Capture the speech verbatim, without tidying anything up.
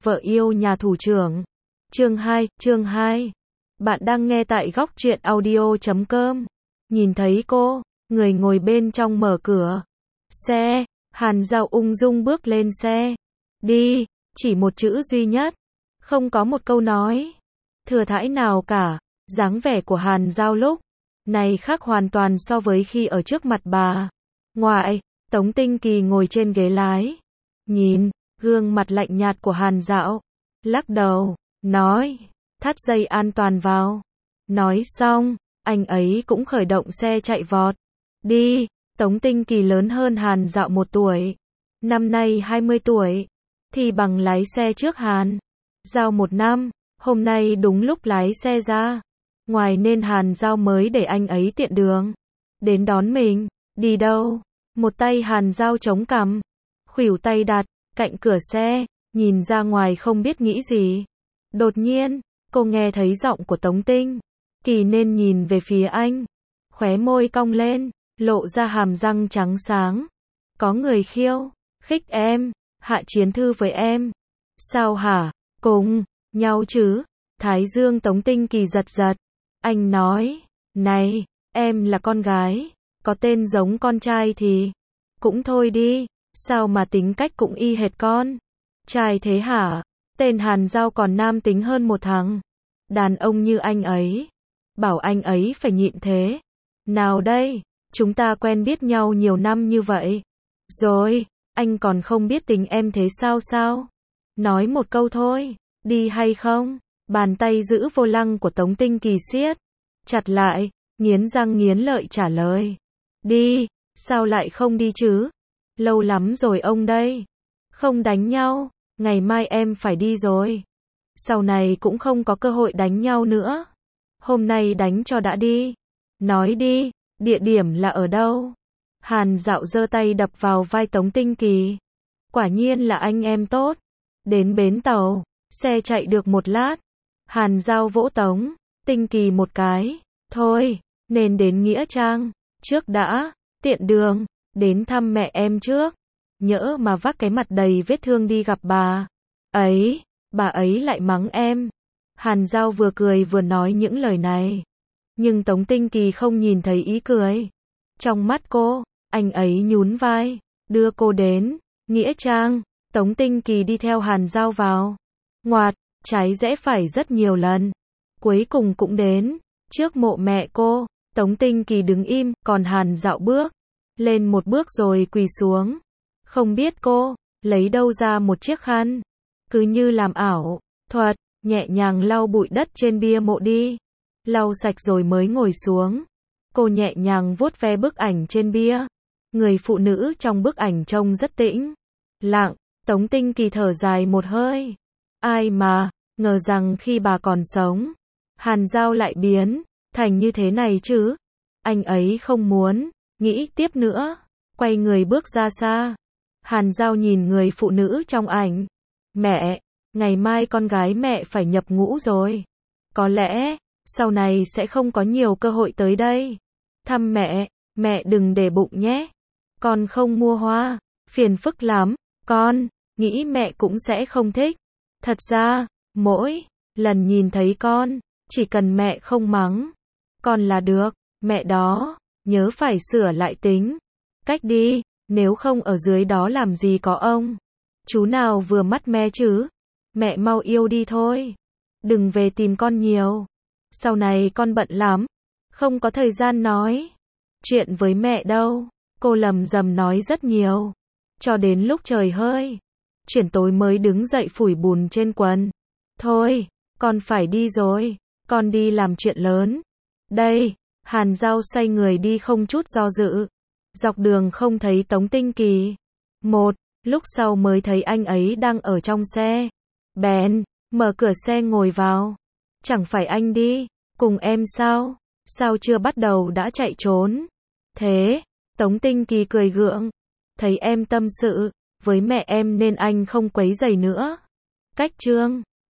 Vợ yêu nhà thủ trưởng. Chương hai, chương hai. Bạn đang nghe tại góc truyện audio chấm com. Nhìn thấy cô, người ngồi bên trong mở cửa xe, Hàn Dao ung dung bước lên xe. Đi, chỉ một chữ duy nhất, không có một câu nói thừa thãi nào cả. Dáng vẻ của Hàn Dao lúc này khác hoàn toàn so với khi ở trước mặt bà ngoại. Tống Tinh Kỳ ngồi trên ghế lái, nhìn gương mặt lạnh nhạt của Hàn Dao, lắc đầu, nói, thắt dây an toàn vào. Nói xong, anh ấy cũng khởi động xe chạy vọt đi. Tống Tinh Kỳ lớn hơn Hàn Dao một tuổi, năm nay hai mươi tuổi, thì bằng lái xe trước Hàn Dao một năm. Hôm nay đúng lúc lái xe ra ngoài nên Hàn Dao mới để anh ấy tiện đường đến đón mình. Đi đâu? Một tay Hàn Dao chống cằm, khuỷu tay đặt cạnh cửa xe, nhìn ra ngoài không biết nghĩ gì. Đột nhiên, cô nghe thấy giọng của Tống Tinh Kỳ nên nhìn về phía anh, khóe môi cong lên, lộ ra hàm răng trắng sáng. Có người khiêu khích em, hạ chiến thư với em. Sao hả? Cùng nhau chứ? Thái dương Tống Tinh Kỳ giật giật. Anh nói, này, em là con gái, có tên giống con trai thì cũng thôi đi, sao mà tính cách cũng y hệt con trai thế hả? Tên Hàn Dao còn nam tính hơn một thằng đàn ông như anh ấy, bảo anh ấy phải nhịn thế nào đây? Chúng ta quen biết nhau nhiều năm như vậy rồi, anh còn không biết tính em thế sao sao? Nói một câu thôi, đi hay không? Bàn tay giữ vô lăng của Tống Tinh Kỳ siết chặt lại, nghiến răng nghiến lợi trả lời. Đi, sao lại không đi chứ? Lâu lắm rồi ông đây. Không đánh nhau, ngày mai em phải đi rồi. Sau này cũng không có cơ hội đánh nhau nữa. Hôm nay đánh cho đã đi. Nói đi, địa điểm là ở đâu? Hàn Dao giơ tay đập vào vai Tống Tinh Kỳ. Quả nhiên là anh em tốt. Đến bến tàu, xe chạy được một lát. Hàn Dao vỗ Tống Tinh Kỳ một cái. Thôi, nên đến Nghĩa Trang trước đã, tiện đường đến thăm mẹ em trước. Nhỡ mà vác cái mặt đầy vết thương đi gặp bà ấy, bà ấy lại mắng em. Hàn Dao vừa cười vừa nói những lời này, nhưng Tống Tinh Kỳ không nhìn thấy ý cười trong mắt cô. Anh ấy nhún vai, đưa cô đến Nghĩa Trang. Tống Tinh Kỳ đi theo Hàn Dao vào. Ngoặt, trái rẽ phải rất nhiều lần, cuối cùng cũng đến trước mộ mẹ cô. Tống Tinh Kỳ đứng im, còn Hàn Dao bước lên một bước rồi quỳ xuống. Không biết cô lấy đâu ra một chiếc khăn, cứ như làm ảo thuật, nhẹ nhàng lau bụi đất trên bia mộ đi. Lau sạch rồi mới ngồi xuống. Cô nhẹ nhàng vuốt ve bức ảnh trên bia. Người phụ nữ trong bức ảnh trông rất tĩnh lặng. Tống Tinh Kỳ thở dài một hơi. Ai mà ngờ rằng khi bà còn sống, Hàn Dao lại biến thành như thế này chứ. Anh ấy không muốn nghĩ tiếp nữa, quay người bước ra xa. Hàn Dao nhìn người phụ nữ trong ảnh. Mẹ, ngày mai con gái mẹ phải nhập ngũ rồi. Có lẽ sau này sẽ không có nhiều cơ hội tới đây thăm mẹ. Mẹ đừng để bụng nhé. Con không mua hoa, phiền phức lắm. Con nghĩ mẹ cũng sẽ không thích. Thật ra, mỗi lần nhìn thấy con, chỉ cần mẹ không mắng con là được. Mẹ đó, nhớ phải sửa lại tính cách đi, nếu không ở dưới đó làm gì có ông chú nào vừa mắt mé chứ. Mẹ mau yêu đi thôi, đừng về tìm con nhiều. Sau này con bận lắm, không có thời gian nói chuyện với mẹ đâu. Cô lầm rầm nói rất nhiều, cho đến lúc trời hơi chuyển tối mới đứng dậy phủi bùn trên quần. Thôi, con phải đi rồi, con đi làm chuyện lớn đây. Hàn Dao xoay người đi không chút do dự. Dọc đường không thấy Tống Tinh Kỳ. Một lúc sau mới thấy anh ấy đang ở trong xe. Bèn mở cửa xe ngồi vào. Chẳng phải anh đi cùng em sao? Sao chưa bắt đầu đã chạy trốn thế? Tống Tinh Kỳ cười gượng. Thấy em tâm sự với mẹ em nên anh không quấy rầy nữa. Cách chương